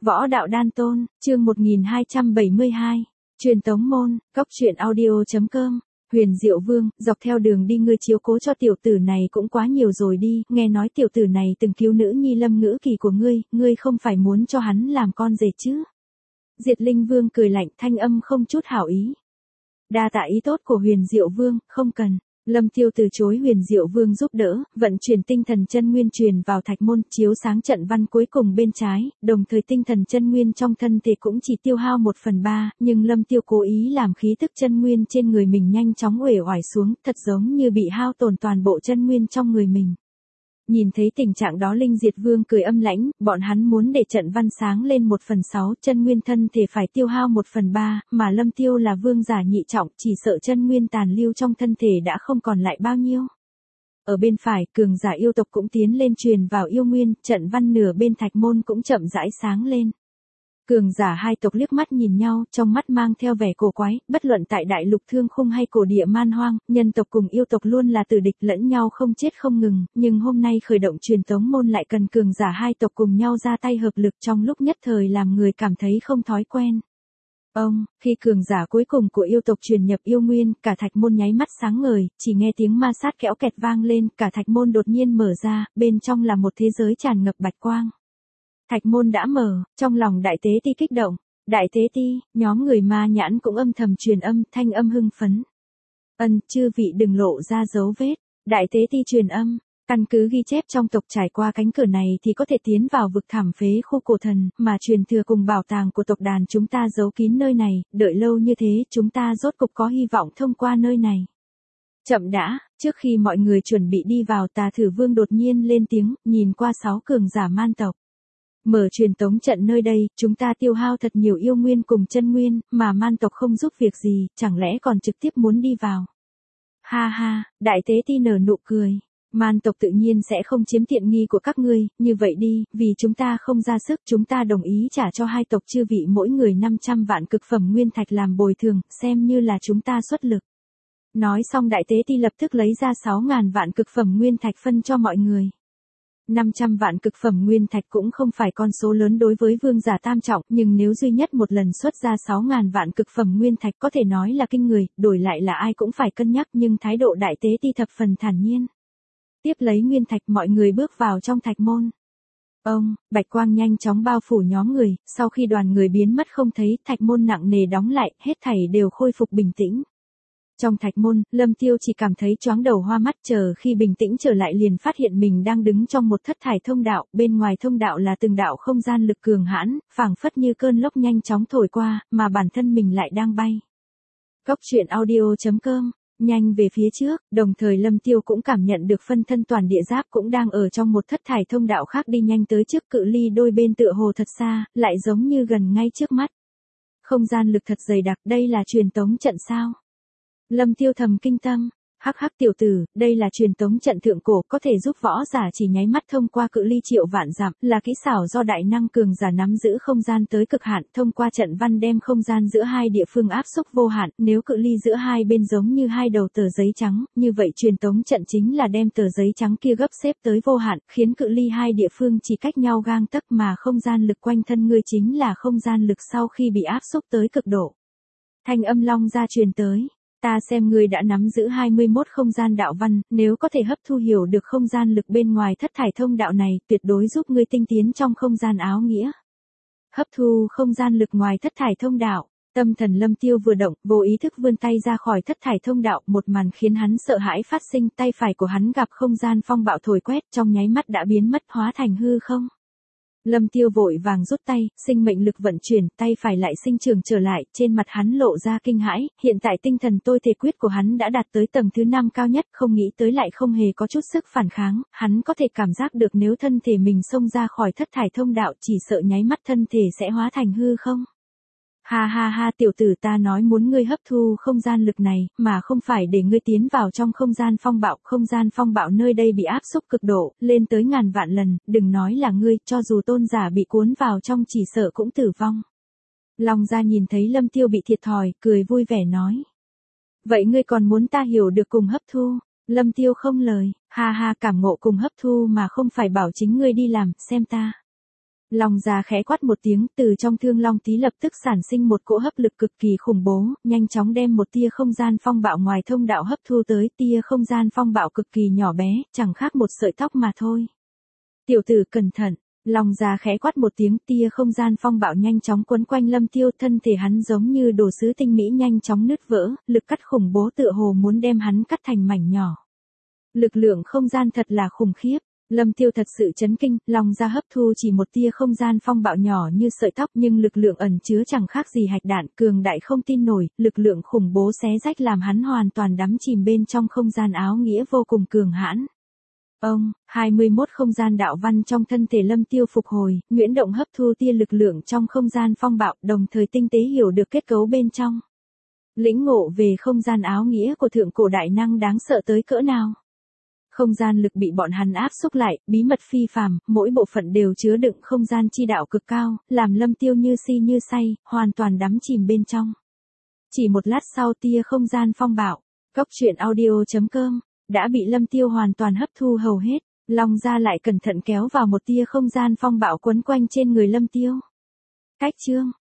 Võ đạo đan tôn, chương 1272. Truyền tống môn, cóc truyện audio.com. Huyền Diệu Vương, dọc theo đường đi ngươi chiếu cố cho tiểu tử này cũng quá nhiều rồi đi, nghe nói tiểu tử này từng cứu nữ nhi Lâm Ngữ Kỳ của ngươi không phải muốn cho hắn làm con rể chứ? Diệt Linh Vương cười lạnh, thanh âm không chút hảo ý. Đa tạ ý tốt của Huyền Diệu Vương, không cần. Lâm Tiêu từ chối Huyền Diệu Vương giúp đỡ, vận chuyển tinh thần chân nguyên truyền vào thạch môn, chiếu sáng trận văn cuối cùng bên trái, đồng thời tinh thần chân nguyên trong thân thể cũng chỉ tiêu hao 1/3, nhưng Lâm Tiêu cố ý làm khí tức chân nguyên trên người mình nhanh chóng uể oải xuống, thật giống như bị hao tổn toàn bộ chân nguyên trong người mình. Nhìn thấy tình trạng đó Linh Diệt Vương cười âm lãnh, bọn hắn muốn để trận văn sáng lên 1/6, chân nguyên thân thể phải tiêu hao 1/3, mà Lâm Tiêu là vương giả nhị trọng, chỉ sợ chân nguyên tàn lưu trong thân thể đã không còn lại bao nhiêu. Ở bên phải, cường giả yêu tộc cũng tiến lên truyền vào yêu nguyên, trận văn nửa bên thạch môn cũng chậm rãi sáng lên. Cường giả hai tộc liếc mắt nhìn nhau, trong mắt mang theo vẻ cổ quái, bất luận tại đại lục thương khung hay cổ địa man hoang, nhân tộc cùng yêu tộc luôn là tử địch lẫn nhau không chết không ngừng, nhưng hôm nay khởi động truyền tống môn lại cần cường giả hai tộc cùng nhau ra tay hợp lực trong lúc nhất thời làm người cảm thấy không thói quen. Khi cường giả cuối cùng của yêu tộc truyền nhập yêu nguyên, cả thạch môn nháy mắt sáng ngời, chỉ nghe tiếng ma sát kẽo kẹt vang lên, cả thạch môn đột nhiên mở ra, bên trong là một thế giới tràn ngập bạch quang. Thạch môn đã mở, trong lòng đại tế ti kích động. Đại tế ti, nhóm người ma nhãn cũng âm thầm truyền âm, thanh âm hưng phấn. Chư vị đừng lộ ra dấu vết. Đại tế ti truyền âm, căn cứ ghi chép trong tộc trải qua cánh cửa này thì có thể tiến vào vực thẳm phế khu cổ thần, mà truyền thừa cùng bảo tàng của tộc đàn chúng ta giấu kín nơi này, đợi lâu như thế chúng ta rốt cục có hy vọng thông qua nơi này. Chậm đã, trước khi mọi người chuẩn bị đi vào Tà Thử Vương đột nhiên lên tiếng, nhìn qua 6 cường giả man tộc. Mở truyền tống trận nơi đây, chúng ta tiêu hao thật nhiều yêu nguyên cùng chân nguyên, mà man tộc không giúp việc gì, chẳng lẽ còn trực tiếp muốn đi vào. Ha ha, đại tế ti nở nụ cười. Man tộc tự nhiên sẽ không chiếm tiện nghi của các ngươi, như vậy đi, vì chúng ta không ra sức, chúng ta đồng ý trả cho hai tộc chư vị mỗi người 500 vạn cực phẩm nguyên thạch làm bồi thường, xem như là chúng ta xuất lực. Nói xong đại tế ti lập tức lấy ra 6.000 vạn cực phẩm nguyên thạch phân cho mọi người. 500 vạn cực phẩm nguyên thạch cũng không phải con số lớn đối với vương giả tam trọng, nhưng nếu duy nhất một lần xuất ra 6.000 vạn cực phẩm nguyên thạch có thể nói là kinh người, đổi lại là ai cũng phải cân nhắc, nhưng thái độ đại tế ti thập phần thản nhiên. Tiếp lấy nguyên thạch mọi người bước vào trong thạch môn. Bạch quang nhanh chóng bao phủ nhóm người, sau khi đoàn người biến mất không thấy, thạch môn nặng nề đóng lại, hết thảy đều khôi phục bình tĩnh. Trong thạch môn, Lâm Tiêu chỉ cảm thấy choáng đầu hoa mắt, chờ khi bình tĩnh trở lại liền phát hiện mình đang đứng trong một thất thải thông đạo, bên ngoài thông đạo là từng đạo không gian lực cường hãn, phảng phất như cơn lốc nhanh chóng thổi qua, mà bản thân mình lại đang bay. Cóc truyện audio.com, nhanh về phía trước, đồng thời Lâm Tiêu cũng cảm nhận được phân thân toàn địa giáp cũng đang ở trong một thất thải thông đạo khác đi nhanh tới trước, cự ly đôi bên tựa hồ thật xa, lại giống như gần ngay trước mắt. Không gian lực thật dày đặc, đây là truyền tống trận sao? Lâm Tiêu thầm kinh tâm, hắc tiểu tử, đây là truyền tống trận thượng cổ, có thể giúp võ giả chỉ nháy mắt thông qua cự ly triệu vạn dặm, là kỹ xảo do đại năng cường giả nắm giữ không gian tới cực hạn, thông qua trận văn đem không gian giữa hai địa phương áp xúc vô hạn, nếu cự ly giữa hai bên giống như hai đầu tờ giấy trắng, như vậy truyền tống trận chính là đem tờ giấy trắng kia gấp xếp tới vô hạn, khiến cự ly hai địa phương chỉ cách nhau gang tấc, mà không gian lực quanh thân ngươi chính là không gian lực sau khi bị áp xúc tới cực độ. Thanh âm long ra truyền tới. Ta xem ngươi đã nắm giữ 21 không gian đạo văn, nếu có thể hấp thu hiểu được không gian lực bên ngoài thất thải thông đạo này, tuyệt đối giúp ngươi tinh tiến trong không gian áo nghĩa. Hấp thu không gian lực ngoài thất thải thông đạo, tâm thần Lâm Tiêu vừa động, vô ý thức vươn tay ra khỏi thất thải thông đạo, một màn khiến hắn sợ hãi phát sinh, tay phải của hắn gặp không gian phong bạo thổi quét, trong nháy mắt đã biến mất hóa thành hư không. Lâm Tiêu vội vàng rút tay, sinh mệnh lực vận chuyển, tay phải lại sinh trưởng trở lại, trên mặt hắn lộ ra kinh hãi, hiện tại tinh thần tôi thể quyết của hắn đã đạt tới tầng thứ 5 cao nhất, không nghĩ tới lại không hề có chút sức phản kháng, hắn có thể cảm giác được nếu thân thể mình xông ra khỏi thất thải thông đạo chỉ sợ nháy mắt thân thể sẽ hóa thành hư không. Ha ha ha, tiểu tử, ta nói muốn ngươi hấp thu không gian lực này, mà không phải để ngươi tiến vào trong không gian phong bạo nơi đây bị áp xúc cực độ, lên tới ngàn vạn lần, đừng nói là ngươi, cho dù tôn giả bị cuốn vào trong chỉ sợ cũng tử vong. Long gia nhìn thấy Lâm Tiêu bị thiệt thòi, cười vui vẻ nói. Vậy ngươi còn muốn ta hiểu được cùng hấp thu? Lâm Tiêu không lời, ha ha, cảm ngộ cùng hấp thu mà không phải bảo chính ngươi đi làm, xem ta. Long Gia khẽ quát một tiếng, từ trong thương long tí lập tức sản sinh một cỗ hấp lực cực kỳ khủng bố, nhanh chóng đem một tia không gian phong bạo ngoài thông đạo hấp thu tới, tia không gian phong bạo cực kỳ nhỏ bé, chẳng khác một sợi tóc mà thôi. Tiểu tử cẩn thận, Long Gia khẽ quát một tiếng, tia không gian phong bạo nhanh chóng quấn quanh Lâm Tiêu, thân thể hắn giống như đồ sứ tinh mỹ nhanh chóng nứt vỡ, lực cắt khủng bố tựa hồ muốn đem hắn cắt thành mảnh nhỏ. Lực lượng không gian thật là khủng khiếp. Lâm Tiêu thật sự chấn kinh, Long Gia hấp thu chỉ một tia không gian phong bạo nhỏ như sợi tóc, nhưng lực lượng ẩn chứa chẳng khác gì hạch đạn, cường đại không tin nổi, lực lượng khủng bố xé rách làm hắn hoàn toàn đắm chìm bên trong không gian áo nghĩa vô cùng cường hãn. 21 không gian đạo văn trong thân thể Lâm Tiêu phục hồi, Nguyễn Động hấp thu tia lực lượng trong không gian phong bạo, đồng thời tinh tế hiểu được kết cấu bên trong. Lĩnh ngộ về không gian áo nghĩa của thượng cổ đại năng đáng sợ tới cỡ nào. Không gian lực bị bọn hắn áp xúc lại, bí mật phi phàm, mỗi bộ phận đều chứa đựng không gian chi đạo cực cao, làm Lâm Tiêu như si như say, hoàn toàn đắm chìm bên trong. Chỉ một lát sau tia không gian phong bạo, Cốc Truyện Audio.com đã bị Lâm Tiêu hoàn toàn hấp thu hầu hết, Long Gia lại cẩn thận kéo vào một tia không gian phong bạo quấn quanh trên người Lâm Tiêu. Cách chương